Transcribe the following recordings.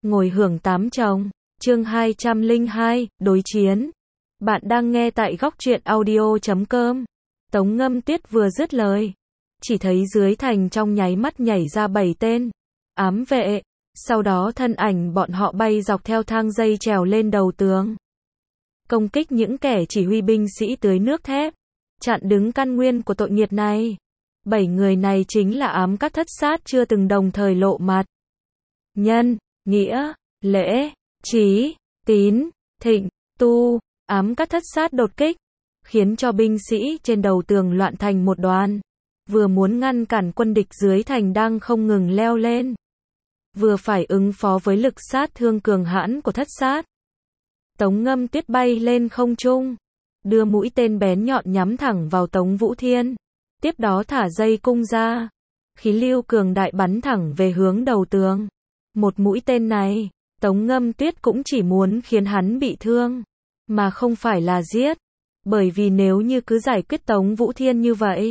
ngồi hưởng tám chồng. Chương 202, đối chiến. Bạn đang nghe tại góc truyện audio.com. Tống Ngâm Tuyết vừa dứt lời, chỉ thấy dưới thành trong nháy mắt nhảy ra 7 tên ám vệ, sau đó thân ảnh bọn họ bay dọc theo thang dây trèo lên đầu tường, công kích những kẻ chỉ huy binh sĩ tưới nước thép, chặn đứng căn nguyên của tội nghiệt này. 7 người này chính là ám các thất sát chưa từng đồng thời lộ mặt. Nhân, nghĩa, lễ, trí, tín, thịnh, tu, ám các thất sát đột kích, khiến cho binh sĩ trên đầu tường loạn thành một đoàn, vừa muốn ngăn cản quân địch dưới thành đang không ngừng leo lên, vừa phải ứng phó với lực sát thương cường hãn của thất sát. Tống Ngâm Tuyết bay lên không trung, đưa mũi tên bén nhọn nhắm thẳng vào Tống Vũ Thiên, tiếp đó thả dây cung ra, khí lưu cường đại bắn thẳng về hướng đầu tường. Một mũi tên này, Tống Ngâm Tuyết cũng chỉ muốn khiến hắn bị thương, mà không phải là giết, bởi vì nếu như cứ giải quyết Tống Vũ Thiên như vậy,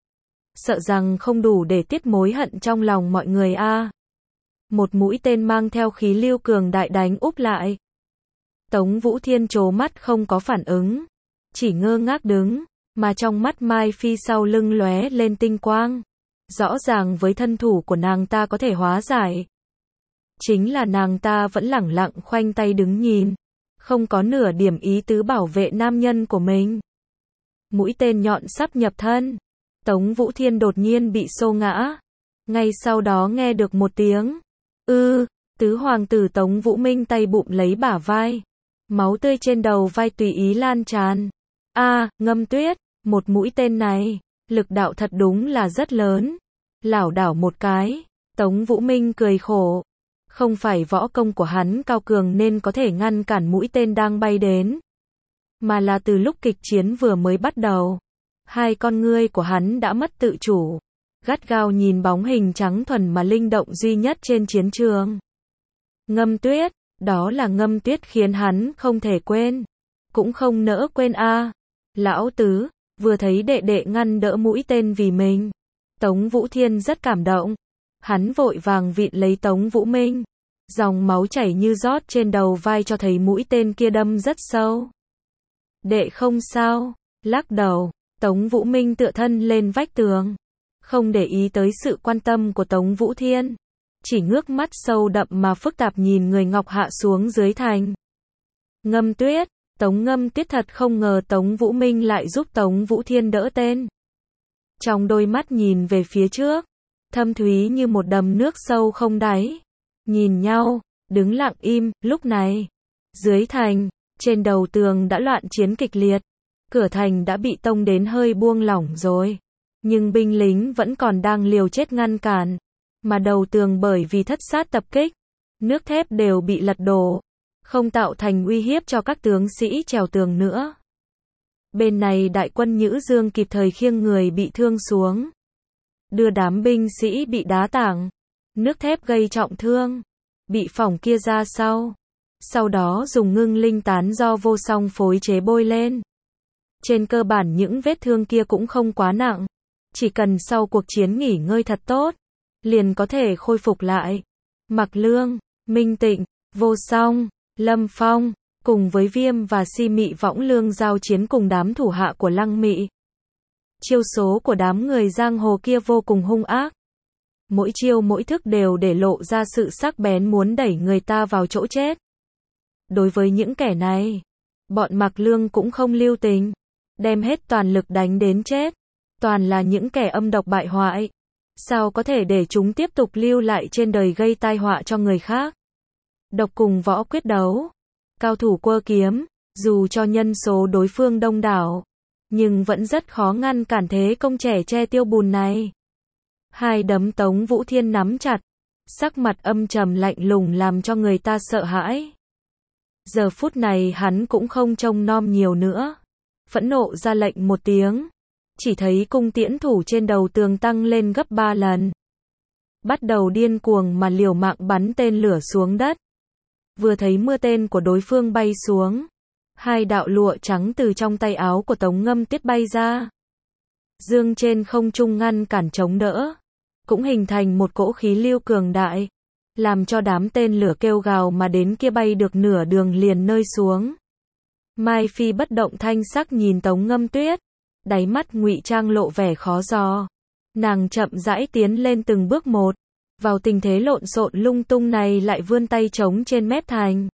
sợ rằng không đủ để tiết mối hận trong lòng mọi người a. Một mũi tên mang theo khí lưu cường đại đánh úp lại. Tống Vũ Thiên trố mắt không có phản ứng, chỉ ngơ ngác đứng, mà trong mắt Mai Phi sau lưng lóe lên tinh quang. Rõ ràng với thân thủ của nàng ta có thể hóa giải. Chính là nàng ta vẫn lẳng lặng khoanh tay đứng nhìn, không có nửa điểm ý tứ bảo vệ nam nhân của mình. Mũi tên nhọn sắp nhập thân, Tống Vũ Thiên đột nhiên bị xô ngã. Ngay sau đó nghe được một tiếng tứ hoàng tử Tống Vũ Minh tay bụm lấy bả vai, máu tươi trên đầu vai tùy ý lan tràn. Ngâm Tuyết, một mũi tên này, lực đạo thật đúng là rất lớn. Lảo đảo một cái, Tống Vũ Minh cười khổ. Không phải võ công của hắn cao cường nên có thể ngăn cản mũi tên đang bay đến, mà là từ lúc kịch chiến vừa mới bắt đầu, hai con ngươi của hắn đã mất tự chủ, gắt gao nhìn bóng hình trắng thuần mà linh động duy nhất trên chiến trường. Ngâm Tuyết, đó là Ngâm Tuyết khiến hắn không thể quên, cũng không nỡ quên a. Lão tứ, vừa thấy đệ đệ ngăn đỡ mũi tên vì mình, Tống Vũ Thiên rất cảm động. Hắn vội vàng vịn lấy Tống Vũ Minh, dòng máu chảy như rót trên đầu vai cho thấy mũi tên kia đâm rất sâu. Đệ không sao, lắc đầu, Tống Vũ Minh tựa thân lên vách tường, không để ý tới sự quan tâm của Tống Vũ Thiên, chỉ ngước mắt sâu đậm mà phức tạp nhìn người ngọc hạ xuống dưới thành. Ngâm Tuyết, Tống Ngâm Tuyết thật không ngờ Tống Vũ Minh lại giúp Tống Vũ Thiên đỡ tên. Trong đôi mắt nhìn về phía trước, thâm thúy như một đầm nước sâu không đáy. Nhìn nhau, đứng lặng im. Lúc này, dưới thành, trên đầu tường đã loạn chiến kịch liệt. Cửa thành đã bị tông đến hơi buông lỏng rồi, nhưng binh lính vẫn còn đang liều chết ngăn cản. Mà đầu tường bởi vì thất sát tập kích, nước thép đều bị lật đổ, không tạo thành uy hiếp cho các tướng sĩ trèo tường nữa. Bên này đại quân Nhữ Dương kịp thời khiêng người bị thương xuống, đưa đám binh sĩ bị đá tảng, nước thép gây trọng thương, bị phỏng kia ra sau đó dùng ngưng linh tán do vô song phối chế bôi lên. Trên cơ bản những vết thương kia cũng không quá nặng, chỉ cần sau cuộc chiến nghỉ ngơi thật tốt, liền có thể khôi phục lại. Mặc Lương, Minh Tịnh, Vô Song, Lâm Phong, cùng với Viêm và Si Mị Võng Lương giao chiến cùng đám thủ hạ của Lăng Mị. Chiêu số của đám người giang hồ kia vô cùng hung ác. Mỗi chiêu mỗi thức đều để lộ ra sự sắc bén muốn đẩy người ta vào chỗ chết. Đối với những kẻ này, bọn Mặc Lương cũng không lưu tình, đem hết toàn lực đánh đến chết. Toàn là những kẻ âm độc bại hoại. Sao có thể để chúng tiếp tục lưu lại trên đời gây tai họa cho người khác? Độc cùng võ quyết đấu, cao thủ quơ kiếm, dù cho nhân số đối phương đông đảo, nhưng vẫn rất khó ngăn cản thế công trẻ tre tiêu bùn này. Hai đấm Tống Vũ Thiên nắm chặt, sắc mặt âm trầm lạnh lùng làm cho người ta sợ hãi. Giờ phút này hắn cũng không trông nom nhiều nữa, phẫn nộ ra lệnh một tiếng, chỉ thấy cung tiễn thủ trên đầu tường tăng lên gấp 3 lần. Bắt đầu điên cuồng mà liều mạng bắn tên lửa xuống đất. Vừa thấy mưa tên của đối phương bay xuống, hai đạo lụa trắng từ trong tay áo của Tống Ngâm Tuyết bay ra, dương trên không trung ngăn cản chống đỡ, cũng hình thành một cỗ khí lưu cường đại. làm cho đám tên lửa kêu gào mà đến kia bay được nửa đường liền nơi xuống. Mai Phi bất động thanh sắc nhìn Tống Ngâm Tuyết, đáy mắt ngụy trang lộ vẻ khó dò. Nàng chậm rãi tiến lên từng bước một, vào tình thế lộn xộn lung tung này lại vươn tay trống trên mép thành.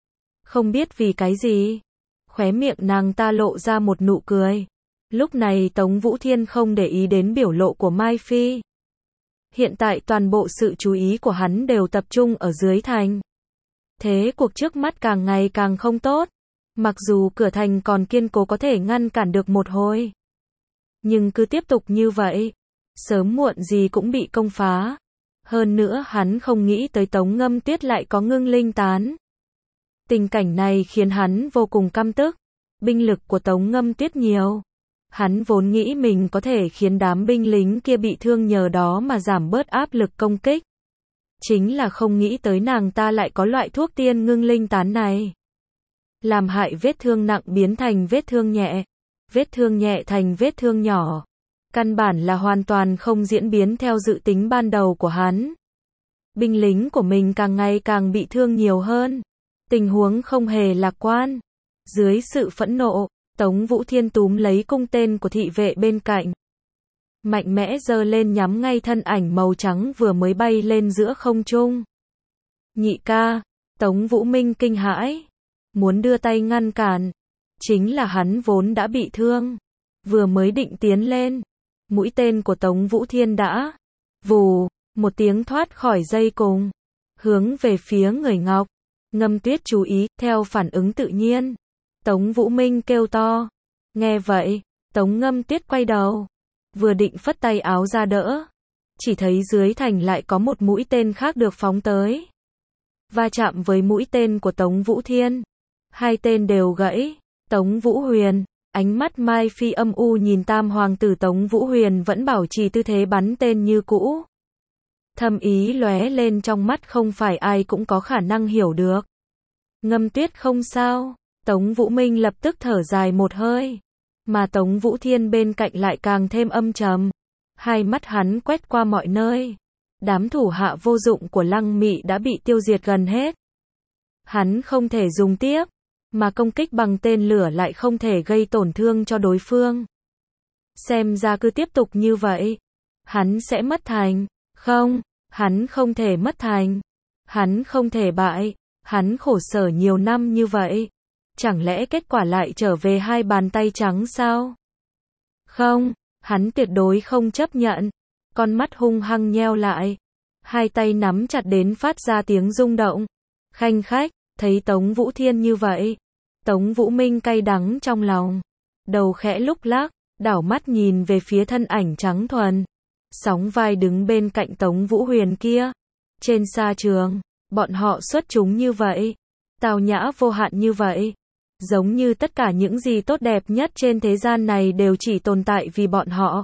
Không biết vì cái gì, khóe miệng nàng ta lộ ra một nụ cười. Lúc này Tống Vũ Thiên không để ý đến biểu lộ của Mai Phi. Hiện tại toàn bộ sự chú ý của hắn đều tập trung ở dưới thành. Thế cuộc trước mắt càng ngày càng không tốt. Mặc dù cửa thành còn kiên cố có thể ngăn cản được một hồi, nhưng cứ tiếp tục như vậy, sớm muộn gì cũng bị công phá. Hơn nữa hắn không nghĩ tới Tống Ngâm Tuyết lại có ngưng linh tán. Tình cảnh này khiến hắn vô cùng căm tức. Binh lực của Tống Ngâm Tuyết nhiều. Hắn vốn nghĩ mình có thể khiến đám binh lính kia bị thương nhờ đó mà giảm bớt áp lực công kích. Chính là không nghĩ tới nàng ta lại có loại thuốc tiên ngưng linh tán này. Làm hại vết thương nặng biến thành vết thương nhẹ. Vết thương nhẹ thành vết thương nhỏ. Căn bản là hoàn toàn không diễn biến theo dự tính ban đầu của hắn. Binh lính của mình càng ngày càng bị thương nhiều hơn. Tình huống không hề lạc quan. Dưới sự phẫn nộ, Tống Vũ Thiên túm lấy cung tên của thị vệ bên cạnh. Mạnh mẽ giơ lên nhắm ngay thân ảnh màu trắng vừa mới bay lên giữa không trung. Nhị ca, Tống Vũ Minh kinh hãi. Muốn đưa tay ngăn cản. Chính là hắn vốn đã bị thương. Vừa mới định tiến lên. Mũi tên của Tống Vũ Thiên đã vù, một tiếng thoát khỏi dây cùng. Hướng về phía người Ngọc. Ngâm Tuyết chú ý, theo phản ứng tự nhiên. Tống Vũ Minh kêu to. Nghe vậy, Tống Ngâm Tuyết quay đầu. Vừa định phất tay áo ra đỡ. Chỉ thấy dưới thành lại có một mũi tên khác được phóng tới. Va chạm với mũi tên của Tống Vũ Thiên. Hai tên đều gãy. Tống Vũ Huyền, ánh mắt Mai Phi âm u nhìn tam hoàng tử Tống Vũ Huyền vẫn bảo trì tư thế bắn tên như cũ. Thâm ý lóe lên trong mắt không phải ai cũng có khả năng hiểu được. Ngâm Tuyết không sao. Tống Vũ Minh lập tức thở dài một hơi. Mà Tống Vũ Thiên bên cạnh lại càng thêm âm trầm. Hai mắt hắn quét qua mọi nơi. Đám thủ hạ vô dụng của Lăng Mị đã bị tiêu diệt gần hết. Hắn không thể dùng tiếp. Mà công kích bằng tên lửa lại không thể gây tổn thương cho đối phương. Xem ra cứ tiếp tục như vậy, hắn sẽ mất thành. Không, hắn không thể mất thành. Hắn không thể bại. Hắn khổ sở nhiều năm như vậy. Chẳng lẽ kết quả lại trở về hai bàn tay trắng sao? Không, hắn tuyệt đối không chấp nhận. Con mắt hung hăng nheo lại. Hai tay nắm chặt đến phát ra tiếng rung động. Khanh khách, thấy Tống Vũ Thiên như vậy. Tống Vũ Minh cay đắng trong lòng. Đầu khẽ lúc lắc, đảo mắt nhìn về phía thân ảnh trắng thuần. Sóng vai đứng bên cạnh Tống Vũ Huyền kia. Trên sa trường, bọn họ xuất chúng như vậy. Tào nhã vô hạn như vậy. Giống như tất cả những gì tốt đẹp nhất trên thế gian này đều chỉ tồn tại vì bọn họ.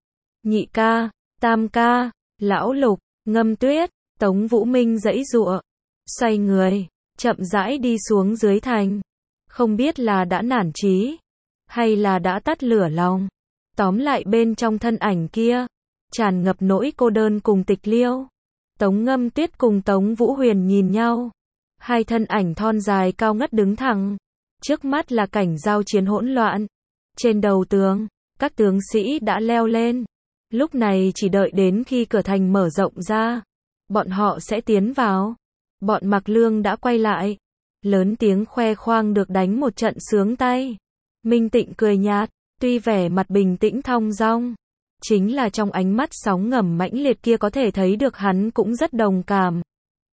Nhị ca, tam ca, lão Lục, Ngâm Tuyết, Tống Vũ Minh giãy giụa. Xoay người, chậm rãi đi xuống dưới thành. Không biết là đã nản chí, hay là đã tắt lửa lòng. Tóm lại bên trong thân ảnh kia, tràn ngập nỗi cô đơn cùng tịch liêu. Tống Ngâm Tuyết cùng Tống Vũ Huyền nhìn nhau. Hai thân ảnh thon dài cao ngất đứng thẳng. Trước mắt là cảnh giao chiến hỗn loạn. Trên đầu tường, các tướng sĩ đã leo lên. Lúc này chỉ đợi đến khi cửa thành mở rộng ra, bọn họ sẽ tiến vào. Bọn Mặc Lương đã quay lại. Lớn tiếng khoe khoang được đánh một trận sướng tay. Minh Tịnh cười nhạt, tuy vẻ mặt bình tĩnh thong dong. Chính là trong ánh mắt sóng ngầm mãnh liệt kia có thể thấy được hắn cũng rất đồng cảm.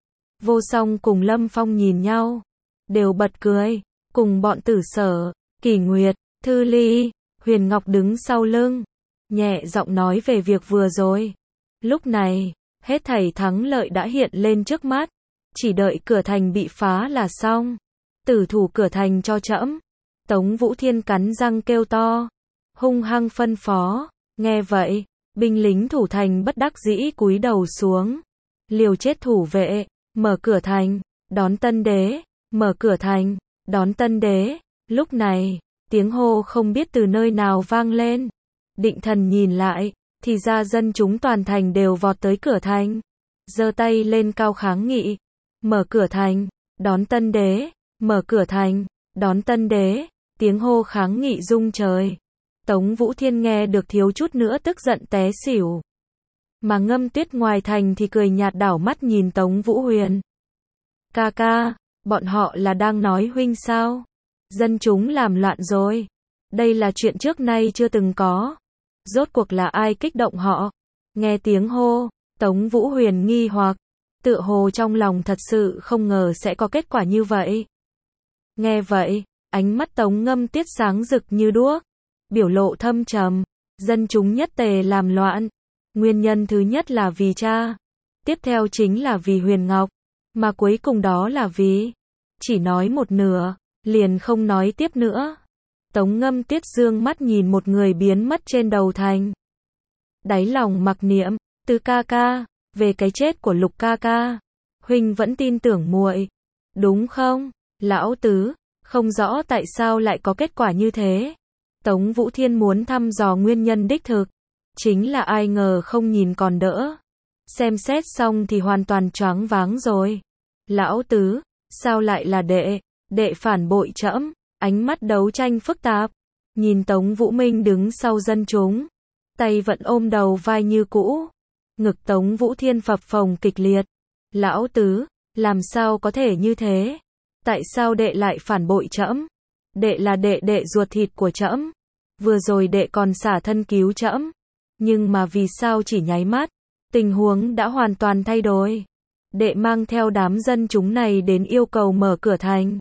Vô Song cùng Lâm Phong nhìn nhau. Đều bật cười. Cùng bọn Tử Sở, Kỳ Nguyệt, Thư Ly, Huyền Ngọc đứng sau lưng. Nhẹ giọng nói về việc vừa rồi. Lúc này, hết thảy thắng lợi đã hiện lên trước mắt. Chỉ đợi cửa thành bị phá là xong. Tử thủ cửa thành cho trẫm. Tống Vũ Thiên cắn răng kêu to. Hung hăng phân phó. Nghe vậy, binh lính thủ thành bất đắc dĩ cúi đầu xuống. Liều chết thủ vệ. Mở cửa thành. Đón tân đế. Mở cửa thành. Đón tân đế. Lúc này, tiếng hô không biết từ nơi nào vang lên. Định Thần nhìn lại, thì ra dân chúng toàn thành đều vọt tới cửa thành. giơ tay lên cao kháng nghị. Mở cửa thành, đón tân đế, mở cửa thành, đón tân đế, tiếng hô kháng nghị rung trời. Tống Vũ Thiên nghe được thiếu chút nữa tức giận té xỉu. Mà Ngâm Tuyết ngoài thành thì cười nhạt đảo mắt nhìn Tống Vũ Huyền. Ca ca, bọn họ là đang nói huynh sao? Dân chúng làm loạn rồi. Đây là chuyện trước nay chưa từng có. Rốt cuộc là ai kích động họ? Nghe tiếng hô, Tống Vũ Huyền nghi hoặc, tựa hồ trong lòng thật sự không ngờ sẽ có kết quả như vậy. Nghe vậy, ánh mắt Tống Ngâm Tuyết sáng rực như đuốc, biểu lộ thâm trầm. Dân chúng nhất tề làm loạn. Nguyên nhân thứ nhất là vì cha, tiếp theo chính là vì Huyền Ngọc, mà cuối cùng đó là vì... Chỉ nói một nửa, liền không nói tiếp nữa. Tống Ngâm Tuyết dương mắt nhìn một người biến mất trên đầu thành. Đáy lòng mặc niệm, Tứ ca ca, về cái chết của Lục ca ca, huynh vẫn tin tưởng muội, đúng không? Lão Tứ, không rõ tại sao lại có kết quả như thế. Tống Vũ Thiên muốn thăm dò nguyên nhân đích thực, chính là ai ngờ không nhìn còn đỡ. Xem xét xong thì hoàn toàn choáng váng rồi. Lão Tứ, sao lại là đệ phản bội trẫm? Ánh mắt đấu tranh phức tạp, nhìn Tống Vũ Minh đứng sau dân chúng, tay vẫn ôm đầu vai như cũ. Ngực Tống Vũ Thiên phập phồng kịch liệt. Lão Tứ, làm sao có thể như thế? Tại sao đệ lại phản bội trẫm? Đệ là đệ ruột thịt của trẫm. Vừa rồi đệ còn xả thân cứu trẫm. Nhưng mà vì sao chỉ nháy mắt, tình huống đã hoàn toàn thay đổi. Đệ mang theo đám dân chúng này đến yêu cầu mở cửa thành.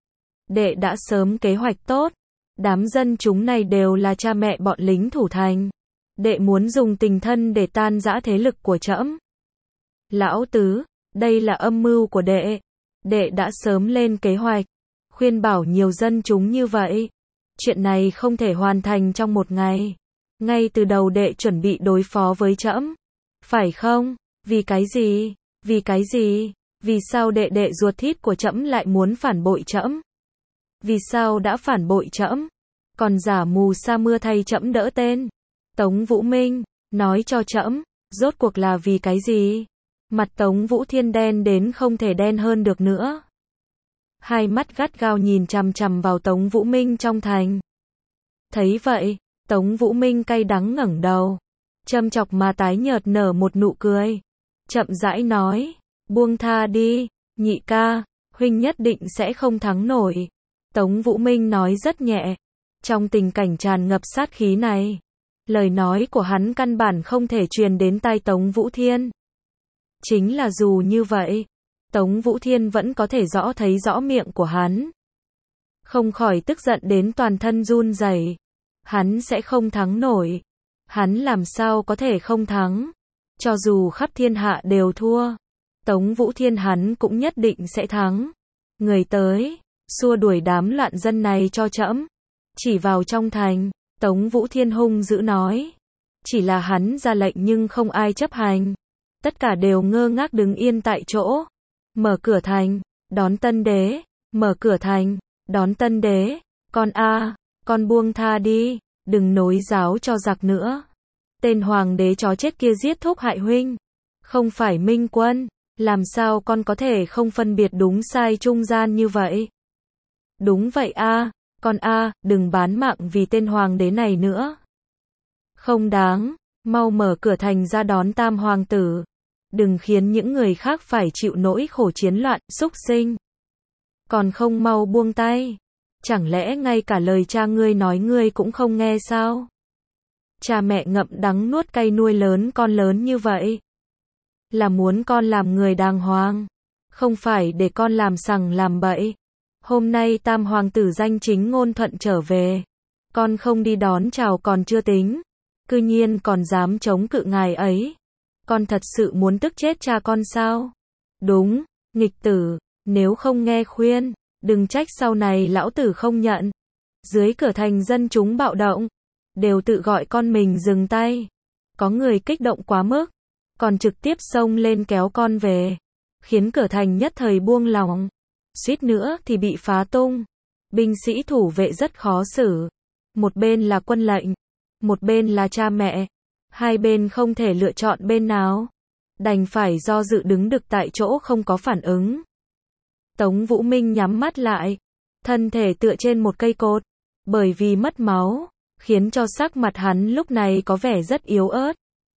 Đệ đã sớm kế hoạch tốt. Đám dân chúng này đều là cha mẹ bọn lính thủ thành. Đệ muốn dùng tình thân để tan rã thế lực của trẫm. Lão Tứ, đây là âm mưu của đệ. Đệ đã sớm lên kế hoạch, khuyên bảo nhiều dân chúng như vậy. Chuyện này không thể hoàn thành trong một ngày. Ngay từ đầu đệ chuẩn bị đối phó với trẫm. Phải không? Vì cái gì? Vì cái gì? Vì sao đệ ruột thịt của trẫm lại muốn phản bội trẫm? Vì sao đã phản bội trẫm? Còn giả mù sa mưa thay trẫm đỡ tên. Tống Vũ Minh, nói cho trẫm, rốt cuộc là vì cái gì? Mặt Tống Vũ Thiên đen đến không thể đen hơn được nữa. Hai mắt gắt gao nhìn chằm chằm vào Tống Vũ Minh trong thành. Thấy vậy, Tống Vũ Minh cay đắng ngẩng đầu, châm chọc mà tái nhợt nở một nụ cười. Chậm rãi nói, buông tha đi, nhị ca, huynh nhất định sẽ không thắng nổi. Tống Vũ Minh nói rất nhẹ, trong tình cảnh tràn ngập sát khí này. Lời nói của hắn căn bản không thể truyền đến tai Tống Vũ Thiên. Chính là dù như vậy, Tống Vũ Thiên vẫn có thể thấy rõ miệng của hắn. Không khỏi tức giận đến toàn thân run rẩy. Hắn sẽ không thắng nổi. Hắn làm sao có thể không thắng? Cho dù khắp thiên hạ đều thua, Tống Vũ Thiên hắn cũng nhất định sẽ thắng. Người tới, xua đuổi đám loạn dân này cho trẫm. Chỉ vào trong thành, Tống Vũ Thiên hung dữ nói. Chỉ là hắn ra lệnh nhưng không ai chấp hành. Tất cả đều ngơ ngác đứng yên tại chỗ. Mở cửa thành, đón tân đế. Mở cửa thành, đón tân đế. Con buông tha đi, đừng nối giáo cho giặc nữa. Tên hoàng đế chó chết kia giết thúc hại huynh. Không phải Minh Quân, làm sao con có thể không phân biệt đúng sai trung gian như vậy? Đúng vậy con đừng bán mạng vì tên hoàng đế này nữa. Không đáng, mau mở cửa thành ra đón tam hoàng tử. Đừng khiến những người khác phải chịu nỗi khổ chiến loạn, súc sinh. Còn không mau buông tay. Chẳng lẽ ngay cả lời cha ngươi nói ngươi cũng không nghe sao? Cha mẹ ngậm đắng nuốt cay nuôi lớn con lớn như vậy. Là muốn con làm người đàng hoàng. Không phải để con làm sằng làm bậy. Hôm nay tam hoàng tử danh chính ngôn thuận trở về. Con không đi đón chào còn chưa tính. Cư nhiên còn dám chống cự ngài ấy. Con thật sự muốn tức chết cha con sao? Đúng, nghịch tử, nếu không nghe khuyên, đừng trách sau này lão tử không nhận. Dưới cửa thành dân chúng bạo động, đều tự gọi con mình dừng tay. Có người kích động quá mức, còn trực tiếp xông lên kéo con về, khiến cửa thành nhất thời buông lỏng. Suýt nữa thì bị phá tung. Binh sĩ thủ vệ rất khó xử. Một bên là quân lệnh, một bên là cha mẹ. Hai bên không thể lựa chọn bên nào. đành phải do dự đứng đực tại chỗ không có phản ứng. Tống Vũ Minh nhắm mắt lại, thân thể tựa trên một cây cột, bởi vì mất máu, khiến cho sắc mặt hắn lúc này có vẻ rất yếu ớt.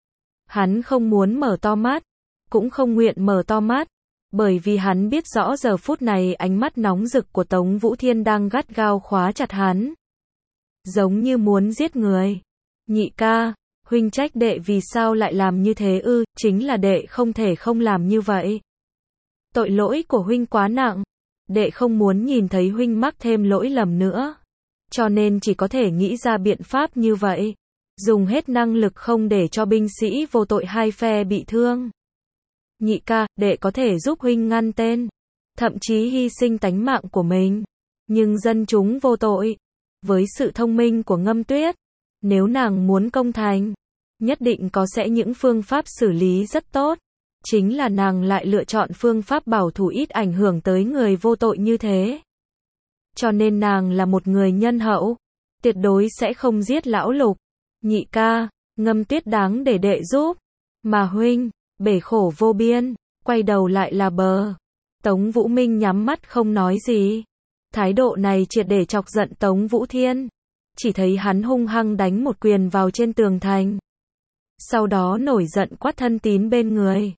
Hắn không muốn mở to mắt, cũng không nguyện mở to mắt, bởi vì hắn biết rõ giờ phút này ánh mắt nóng rực của Tống Vũ Thiên đang gắt gao khóa chặt hắn, giống như muốn giết người. Nhị ca, huynh trách đệ vì sao lại làm như thế ư? Chính là đệ không thể không làm như vậy. Tội lỗi của huynh quá nặng, đệ không muốn nhìn thấy huynh mắc thêm lỗi lầm nữa, cho nên chỉ có thể nghĩ ra biện pháp như vậy, dùng hết năng lực không để cho binh sĩ vô tội hai phe bị thương. Nhị ca, đệ có thể giúp huynh ngăn tên, thậm chí hy sinh tánh mạng của mình, nhưng dân chúng vô tội. Với sự thông minh của Ngâm Tuyết, nếu nàng muốn công thành, nhất định có sẽ những phương pháp xử lý rất tốt. Chính là nàng lại lựa chọn phương pháp bảo thủ ít ảnh hưởng tới người vô tội như thế. Cho nên nàng là một người nhân hậu, tuyệt đối sẽ không giết lão Lục. Nhị ca, Ngâm Tuyết đáng để đệ giúp, mà huynh, bể khổ vô biên, quay đầu lại là bờ. Tống Vũ Minh nhắm mắt không nói gì. Thái độ này triệt để chọc giận Tống Vũ Thiên. Chỉ thấy hắn hung hăng đánh một quyền vào trên tường thành. Sau đó nổi giận quát Thân Tín bên người.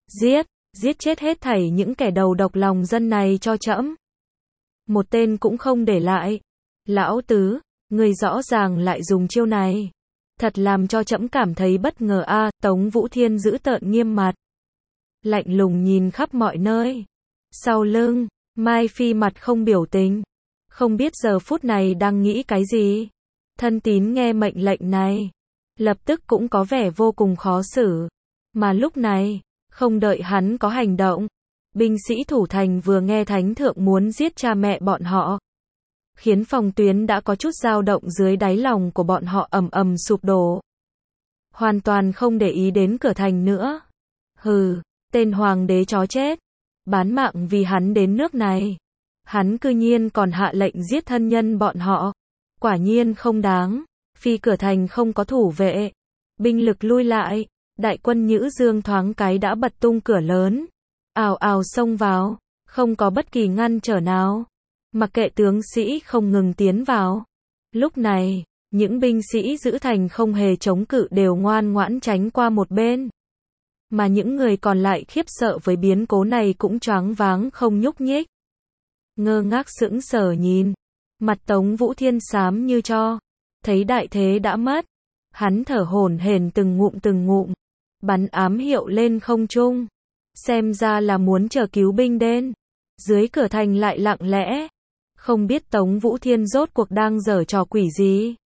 Giết chết hết thảy những kẻ đầu độc lòng dân này cho trẫm. Một tên cũng không để lại. Lão tứ, người rõ ràng lại dùng chiêu này. Thật làm cho trẫm cảm thấy bất ngờ a. Tống Vũ Thiên giữ tợn nghiêm mặt, lạnh lùng nhìn khắp mọi nơi. Sau lưng, Mai Phi mặt không biểu tình, không biết giờ phút này đang nghĩ cái gì. Thân Tín nghe mệnh lệnh này, lập tức cũng có vẻ vô cùng khó xử. Mà lúc này, không đợi hắn có hành động, binh sĩ thủ thành vừa nghe thánh thượng muốn giết cha mẹ bọn họ, khiến phòng tuyến đã có chút dao động dưới đáy lòng của bọn họ ầm ầm sụp đổ. Hoàn toàn không để ý đến cửa thành nữa. Hừ, tên hoàng đế chó chết, bán mạng vì hắn đến nước này. Hắn cư nhiên còn hạ lệnh giết thân nhân bọn họ. Quả nhiên không đáng. Phi cửa thành không có thủ vệ, binh lực lui lại, đại quân Nhữ Dương thoáng cái đã bật tung cửa lớn, ào ào xông vào, không có bất kỳ ngăn trở nào. Mặc kệ tướng sĩ không ngừng tiến vào. Lúc này, những binh sĩ giữ thành không hề chống cự đều ngoan ngoãn tránh qua một bên. Mà những người còn lại khiếp sợ với biến cố này cũng choáng váng không nhúc nhích. Ngơ ngác sững sờ nhìn. Mặt Tống Vũ Thiên xám như tro. Thấy đại thế đã mất. Hắn thở hổn hển từng ngụm. Bắn ám hiệu lên không trung. Xem ra là muốn chờ cứu binh đến. Dưới cửa thành lại lặng lẽ. Không biết Tống Vũ Thiên rốt cuộc đang giở trò quỷ gì.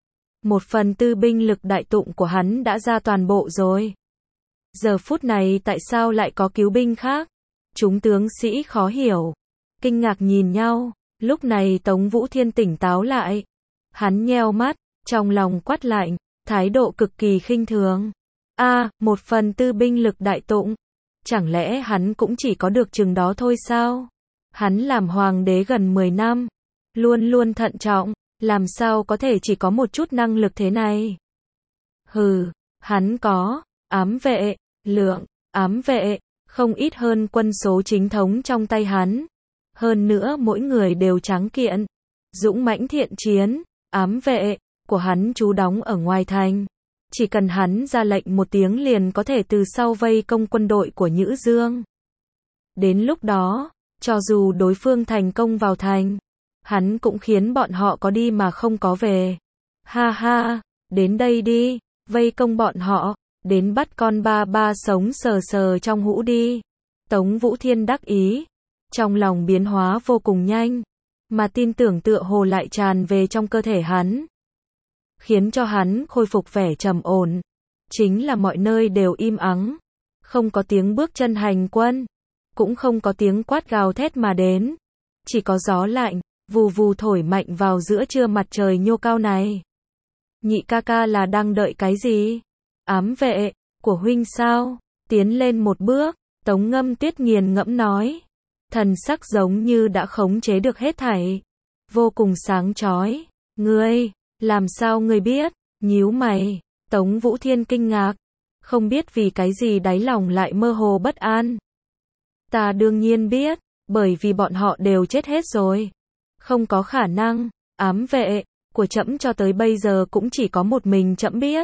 1/4 binh lực đại tụng của hắn đã ra toàn bộ rồi. Giờ phút này tại sao lại có cứu binh khác? Chúng tướng sĩ khó hiểu, kinh ngạc nhìn nhau. Lúc này Tống Vũ Thiên tỉnh táo lại. Hắn nheo mắt, trong lòng quát lạnh, thái độ cực kỳ khinh thường. 1/4 binh lực đại tụng. Chẳng lẽ hắn cũng chỉ có được chừng đó thôi sao? Hắn làm hoàng đế gần 10 năm, luôn luôn thận trọng, làm sao có thể chỉ có một chút năng lực thế này? Hừ, hắn có ám vệ, lượng ám vệ, không ít hơn quân số chính thống trong tay hắn. Hơn nữa mỗi người đều tráng kiện, dũng mãnh thiện chiến. Ám vệ của hắn trú đóng ở ngoài thành. Chỉ cần hắn ra lệnh một tiếng liền có thể từ sau vây công quân đội của Nhữ Dương. Đến lúc đó, cho dù đối phương thành công vào thành, hắn cũng khiến bọn họ có đi mà không có về. Ha ha, đến đây đi, vây công bọn họ, đến bắt con ba sống sờ sờ trong hũ đi. Tống Vũ Thiên đắc ý, trong lòng biến hóa vô cùng nhanh, mà tin tưởng tựa hồ lại tràn về trong cơ thể hắn, khiến cho hắn khôi phục vẻ trầm ổn. Chính là mọi nơi đều im ắng, không có tiếng bước chân hành quân, cũng không có tiếng quát gào thét mà đến, chỉ có gió lạnh vù vù thổi mạnh vào giữa trưa mặt trời nhô cao này. Nhị ca ca là đang đợi cái gì? Ám vệ của huynh sao? Tiến lên một bước, Tống Ngâm Tuyết nghiền ngẫm nói, thần sắc giống như đã khống chế được hết thảy, vô cùng sáng chói. Ngươi, làm sao ngươi biết? Nhíu mày, Tống Vũ Thiên kinh ngạc, không biết vì cái gì đáy lòng lại mơ hồ bất an. Ta đương nhiên biết, bởi vì bọn họ đều chết hết rồi. Không có khả năng, ám vệ của trẫm cho tới bây giờ cũng chỉ có một mình trẫm biết.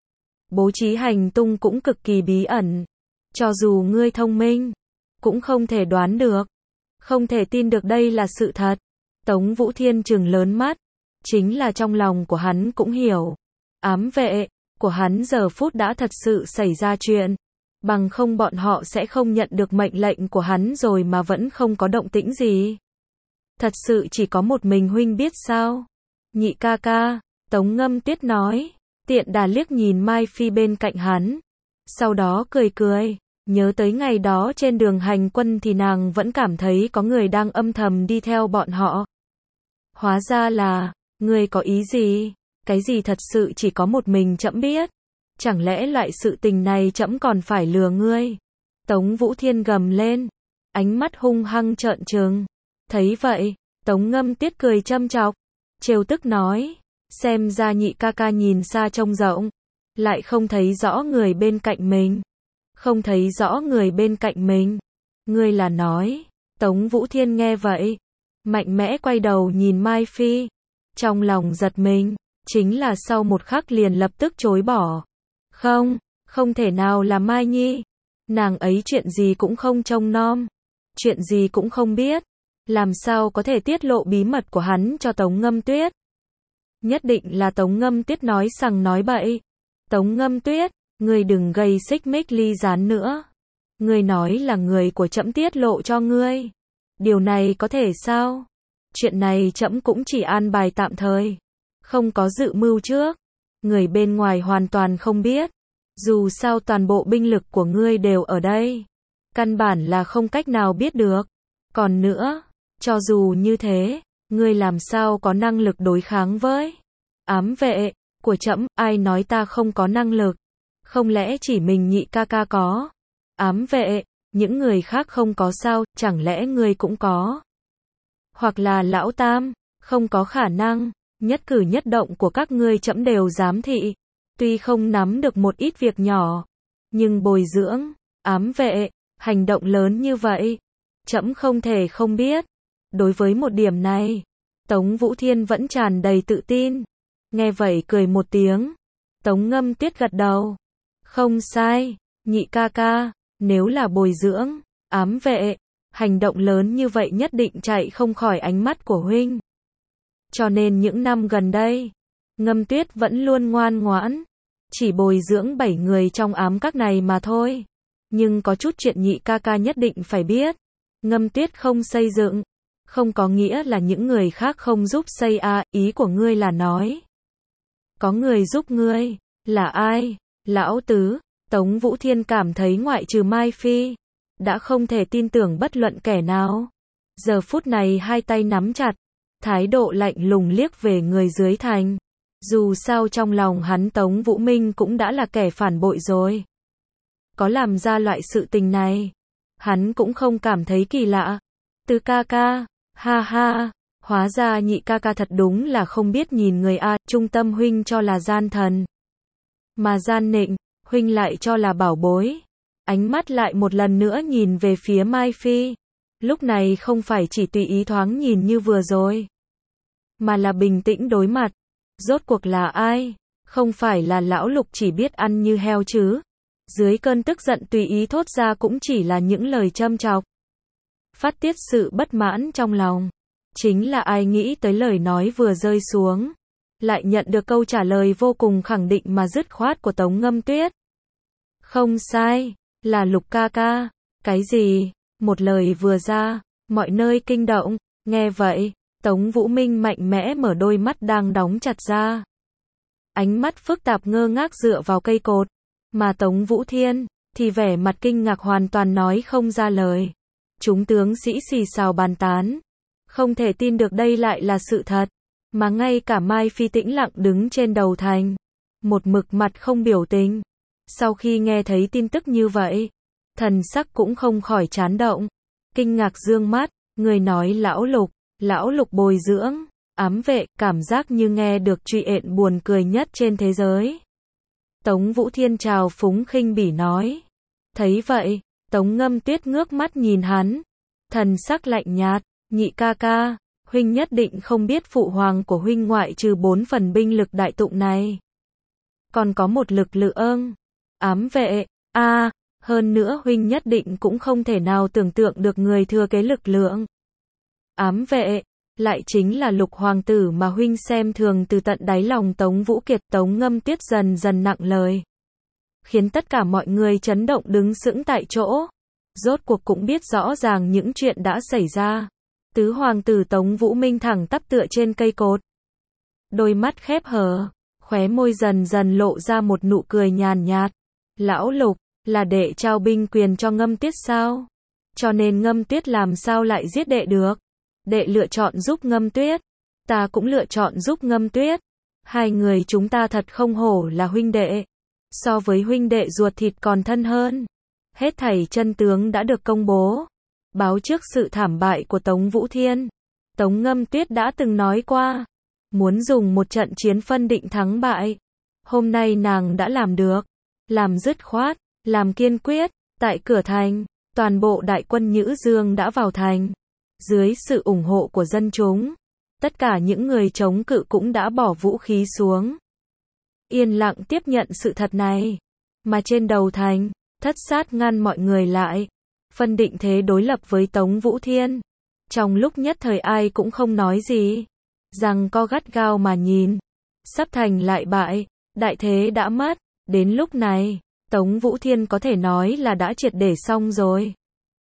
Bố trí hành tung cũng cực kỳ bí ẩn. Cho dù ngươi thông minh, cũng không thể đoán được. Không thể tin được đây là sự thật. Tống Vũ Thiên trừng lớn mắt. Chính là trong lòng của hắn cũng hiểu. Ám vệ của hắn giờ phút đã thật sự xảy ra chuyện. Bằng không bọn họ sẽ không nhận được mệnh lệnh của hắn rồi mà vẫn không có động tĩnh gì. Thật sự chỉ có một mình huynh biết sao? Nhị ca ca, Tống Ngâm Tuyết nói, tiện đà liếc nhìn Mai Phi bên cạnh hắn. Sau đó cười cười, nhớ tới ngày đó trên đường hành quân thì nàng vẫn cảm thấy có người đang âm thầm đi theo bọn họ. Hóa ra là, ngươi có ý gì? Cái gì thật sự chỉ có một mình trẫm biết? Chẳng lẽ loại sự tình này trẫm còn phải lừa ngươi? Tống Vũ Thiên gầm lên, ánh mắt hung hăng trợn trừng. Thấy vậy, Tống Ngâm Tuyết cười châm chọc, trêu tức nói, xem ra nhị ca ca nhìn xa trông rộng, lại không thấy rõ người bên cạnh mình. Không thấy rõ người bên cạnh mình. Ngươi là nói, Tống Vũ Thiên nghe vậy, mạnh mẽ quay đầu nhìn Mai Phi, trong lòng giật mình, chính là sau một khắc liền lập tức chối bỏ. Không, không thể nào là Mai Nhi. Nàng ấy chuyện gì cũng không trông nom, chuyện gì cũng không biết, làm sao có thể tiết lộ bí mật của hắn cho Tống Ngâm Tuyết. Nhất định là Tống Ngâm Tuyết nói sằng nói bậy. Tống Ngâm Tuyết, ngươi đừng gây xích mích ly gián nữa. Ngươi nói là người của trẫm tiết lộ cho ngươi. Điều này có thể sao? Chuyện này trẫm cũng chỉ an bài tạm thời, không có dự mưu trước. Người bên ngoài hoàn toàn không biết. Dù sao toàn bộ binh lực của ngươi đều ở đây, căn bản là không cách nào biết được. Còn nữa, cho dù như thế, ngươi làm sao có năng lực đối kháng với ám vệ của trẫm? Ai nói ta không có năng lực? Không lẽ chỉ mình nhị ca ca có ám vệ, những người khác không có sao? Chẳng lẽ ngươi cũng có? Hoặc là lão tam? Không có khả năng. Nhất cử nhất động của các ngươi trẫm đều giám thị. Tuy không nắm được một ít việc nhỏ, nhưng bồi dưỡng ám vệ, hành động lớn như vậy, trẫm không thể không biết. Đối với một điểm này, Tống Vũ Thiên vẫn tràn đầy tự tin. Nghe vậy cười một tiếng. Tống Ngâm Tuyết gật đầu. Không sai, nhị ca ca, nếu là bồi dưỡng ám vệ, hành động lớn như vậy nhất định chạy không khỏi ánh mắt của huynh. Cho nên những năm gần đây, Ngâm Tuyết vẫn luôn ngoan ngoãn, chỉ bồi dưỡng 7 người trong ám các này mà thôi. Nhưng có chút chuyện nhị ca ca nhất định phải biết. Ngâm Tuyết không xây dựng, không có nghĩa là những người khác không giúp xây à, ý của ngươi là nói. Có người giúp ngươi, là ai? Lão tứ, Tống Vũ Thiên cảm thấy ngoại trừ Mai Phi, đã không thể tin tưởng bất luận kẻ nào. Giờ phút này hai tay nắm chặt, thái độ lạnh lùng liếc về người dưới thành. Dù sao trong lòng hắn Tống Vũ Minh cũng đã là kẻ phản bội rồi. Có làm ra loại sự tình này, hắn cũng không cảm thấy kỳ lạ. Tứ ca ca, ha ha, hóa ra nhị ca ca thật đúng là không biết nhìn người a. Trung Tâm huynh cho là gian thần, mà Gian Nịnh huynh lại cho là bảo bối. Ánh mắt lại một lần nữa nhìn về phía Mai Phi. Lúc này không phải chỉ tùy ý thoáng nhìn như vừa rồi, mà là bình tĩnh đối mặt. Rốt cuộc là ai? Không phải là lão Lục chỉ biết ăn như heo chứ? Dưới cơn tức giận tùy ý thốt ra cũng chỉ là những lời châm chọc, phát tiết sự bất mãn trong lòng. Chính là ai nghĩ tới lời nói vừa rơi xuống, lại nhận được câu trả lời vô cùng khẳng định mà dứt khoát của Tống Ngâm Tuyết. Không sai, là Lục ca ca. Cái gì? Một lời vừa ra, mọi nơi kinh động. Nghe vậy, Tống Vũ Minh mạnh mẽ mở đôi mắt đang đóng chặt ra. Ánh mắt phức tạp ngơ ngác dựa vào cây cột. Mà Tống Vũ Thiên, thì vẻ mặt kinh ngạc hoàn toàn nói không ra lời. Chúng tướng sĩ xì xào bàn tán. Không thể tin được đây lại là sự thật. Mà ngay cả Mai Phi tĩnh lặng đứng trên đầu thành, một mực mặt không biểu tình. Sau khi nghe thấy tin tức như vậy, thần sắc cũng không khỏi chán động. Kinh ngạc dương mắt, người nói lão Lục bồi dưỡng ám vệ, cảm giác như nghe được chuyện buồn cười nhất trên thế giới. Tống Vũ Thiên trào phúng khinh bỉ nói. Thấy vậy, Tống Ngâm Tuyết ngước mắt nhìn hắn, thần sắc lạnh nhạt, nhị ca ca, huynh nhất định không biết phụ hoàng của huynh ngoại trừ 4 phần binh lực đại tụng này. Còn có một lực lượng, ám vệ, hơn nữa huynh nhất định cũng không thể nào tưởng tượng được người thừa kế lực lượng. Ám vệ, lại chính là Lục hoàng tử mà huynh xem thường từ tận đáy lòng. Tống Vũ Kiệt, Tống Ngâm Tuyết dần dần nặng lời, khiến tất cả mọi người chấn động đứng sững tại chỗ. Rốt cuộc cũng biết rõ ràng những chuyện đã xảy ra. Tứ hoàng tử Tống Vũ Minh thẳng tắp tựa trên cây cột, đôi mắt khép hờ, khóe môi dần dần lộ ra một nụ cười nhàn nhạt. Lão Lục, là đệ trao binh quyền cho Ngâm Tuyết sao? Cho nên Ngâm Tuyết làm sao lại giết đệ được? Đệ lựa chọn giúp Ngâm Tuyết, ta cũng lựa chọn giúp Ngâm Tuyết. Hai người chúng ta thật không hổ là huynh đệ. So với huynh đệ ruột thịt còn thân hơn. Hết thảy chân tướng đã được công bố. Báo trước sự thảm bại của Tống Vũ Thiên, Tống Ngâm Tuyết đã từng nói qua, muốn dùng một trận chiến phân định thắng bại. Hôm nay nàng đã làm được, làm dứt khoát, làm kiên quyết. Tại cửa thành, toàn bộ đại quân Nhữ Dương đã vào thành. Dưới sự ủng hộ của dân chúng, tất cả những người chống cự cũng đã bỏ vũ khí xuống, yên lặng tiếp nhận sự thật này. Mà trên đầu thành, Thất Sát ngăn mọi người lại, phân định thế đối lập với Tống Vũ Thiên. Trong lúc nhất thời ai cũng không nói gì, rằng co gắt gao mà nhìn. Sắp thành lại bại, đại thế đã mất. Đến lúc này, Tống Vũ Thiên có thể nói là đã triệt để xong rồi.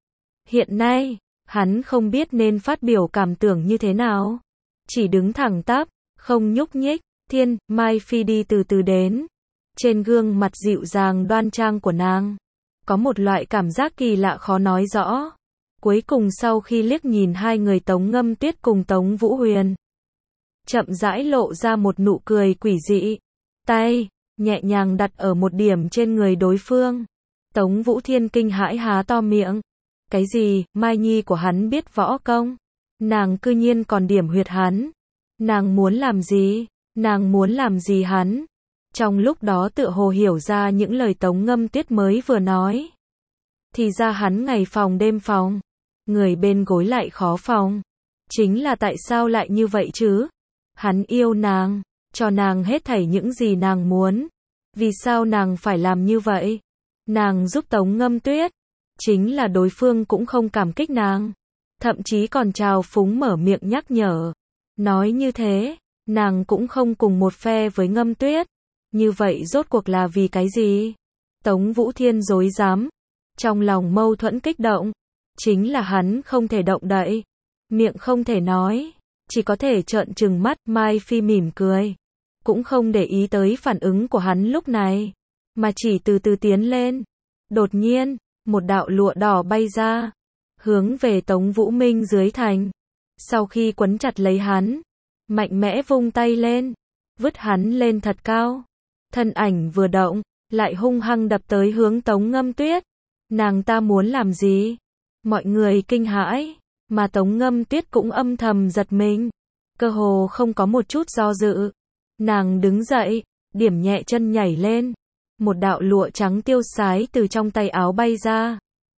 Hiện nay, hắn không biết nên phát biểu cảm tưởng như thế nào. Chỉ đứng thẳng tắp, không nhúc nhích. Thiên, Mai Phi đi từ từ đến. Trên gương mặt dịu dàng đoan trang của nàng, có một loại cảm giác kỳ lạ khó nói rõ. Cuối cùng sau khi liếc nhìn hai người Tống Ngâm Tuyết cùng Tống Vũ Huyền, chậm rãi lộ ra một nụ cười quỷ dị. Tay, nhẹ nhàng đặt ở một điểm trên người đối phương. Tống Vũ Thiên kinh hãi há to miệng. Cái gì, Mai Nhi của hắn biết võ công? Nàng cư nhiên còn điểm huyệt hắn. Nàng muốn làm gì? Nàng muốn làm gì hắn? Trong lúc đó tựa hồ hiểu ra những lời Tống Ngâm Tuyết mới vừa nói. Thì ra hắn ngày phòng đêm phòng, người bên gối lại khó phòng. Chính là tại sao lại như vậy chứ? Hắn yêu nàng, cho nàng hết thảy những gì nàng muốn. Vì sao nàng phải làm như vậy? Nàng giúp Tống Ngâm Tuyết, chính là đối phương cũng không cảm kích nàng, thậm chí còn trào phúng mở miệng nhắc nhở. Nói như thế, nàng cũng không cùng một phe với Ngâm Tuyết. Như vậy rốt cuộc là vì cái gì? Tống Vũ Thiên rối rắm, trong lòng mâu thuẫn kích động. Chính là hắn không thể động đậy, miệng không thể nói, chỉ có thể trợn trừng mắt. Mai Phi mỉm cười, cũng không để ý tới phản ứng của hắn lúc này, mà chỉ từ từ tiến lên. Đột nhiên, một đạo lụa đỏ bay ra, hướng về Tống Vũ Minh dưới thành. Sau khi quấn chặt lấy hắn, mạnh mẽ vung tay lên, vứt hắn lên thật cao. Thân ảnh vừa động, lại hung hăng đập tới hướng Tống Ngâm Tuyết. Nàng ta muốn làm gì? Mọi người kinh hãi, mà Tống Ngâm Tuyết cũng âm thầm giật mình. Cơ hồ không có một chút do dự. Nàng đứng dậy, điểm nhẹ chân nhảy lên. Một đạo lụa trắng tiêu sái từ trong tay áo bay ra,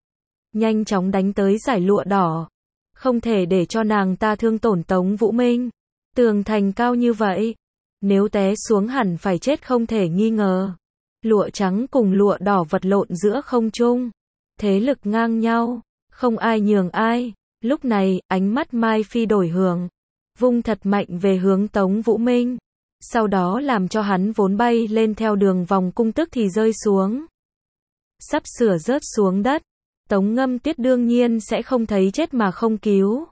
nhanh chóng đánh tới dải lụa đỏ. Không thể để cho nàng ta thương tổn Tống Vũ Minh. Tường thành cao như vậy, nếu té xuống hẳn phải chết không thể nghi ngờ. Lụa trắng cùng lụa đỏ vật lộn giữa không trung, thế lực ngang nhau, không ai nhường ai. Lúc này, ánh mắt Mai Phi đổi hướng, vung thật mạnh về hướng Tống Vũ Minh. Sau đó làm cho hắn vốn bay lên theo đường vòng cung tức thì rơi xuống, sắp sửa rớt xuống đất. Tống Ngâm Tuyết đương nhiên sẽ không thấy chết mà không cứu,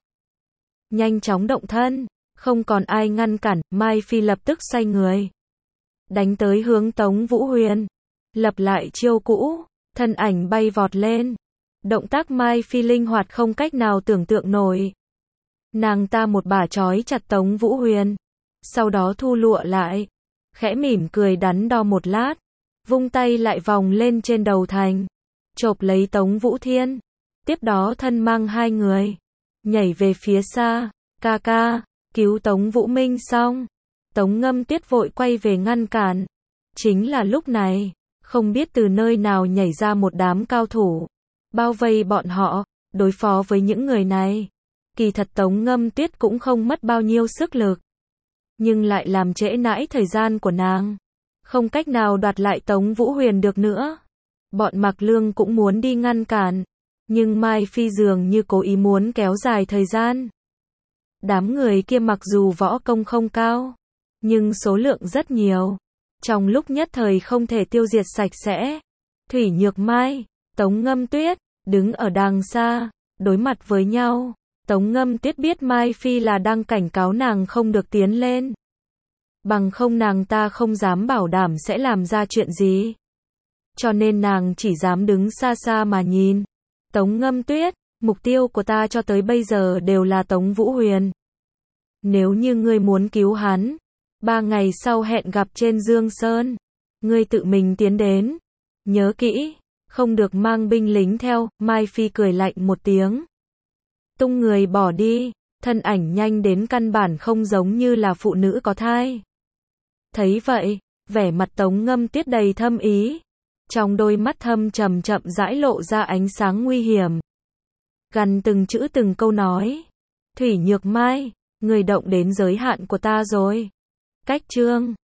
nhanh chóng động thân, không còn ai ngăn cản. Mai Phi lập tức xoay người, đánh tới hướng Tống Vũ Huyền, lập lại chiêu cũ, thân ảnh bay vọt lên. Động tác Mai Phi linh hoạt không cách nào tưởng tượng nổi. Nàng ta một bà trói chặt Tống Vũ Huyền, sau đó thu lụa lại, khẽ mỉm cười đắn đo một lát, vung tay lại vòng lên trên đầu thành, chộp lấy Tống Vũ Thiên. Tiếp đó thân mang hai người, nhảy về phía xa. Ca ca, cứu Tống Vũ Minh xong. Tống Ngâm Tuyết vội quay về ngăn cản. Chính là lúc này, không biết từ nơi nào nhảy ra một đám cao thủ, bao vây bọn họ, đối phó với những người này. Kỳ thật Tống Ngâm Tuyết cũng không mất bao nhiêu sức lực, nhưng lại làm trễ nãi thời gian của nàng. Không cách nào đoạt lại Tống Vũ Huyền được nữa. Bọn Mạc Lương cũng muốn đi ngăn cản, nhưng Mai Phi dường như cố ý muốn kéo dài thời gian. Đám người kia mặc dù võ công không cao, nhưng số lượng rất nhiều. Trong lúc nhất thời không thể tiêu diệt sạch sẽ. Thủy Nhược Mai, Tống Ngâm Tuyết, đứng ở đằng xa, đối mặt với nhau. Tống Ngâm Tuyết biết Mai Phi là đang cảnh cáo nàng không được tiến lên. Bằng không nàng ta không dám bảo đảm sẽ làm ra chuyện gì. Cho nên nàng chỉ dám đứng xa xa mà nhìn. Tống Ngâm Tuyết, mục tiêu của ta cho tới bây giờ đều là Tống Vũ Huyền. Nếu như ngươi muốn cứu hắn, 3 ngày sau hẹn gặp trên Dương Sơn. Ngươi tự mình tiến đến. Nhớ kỹ, không được mang binh lính theo. Mai Phi cười lạnh một tiếng, tung người bỏ đi, thân ảnh nhanh đến căn bản không giống như là phụ nữ có thai. Thấy vậy, vẻ mặt Tống Ngâm Tuyết đầy thâm ý, trong đôi mắt thâm trầm chậm rãi lộ ra ánh sáng nguy hiểm. Gằn từng chữ từng câu nói, Thủy Nhược Mai, người động đến giới hạn của ta rồi. Cách chương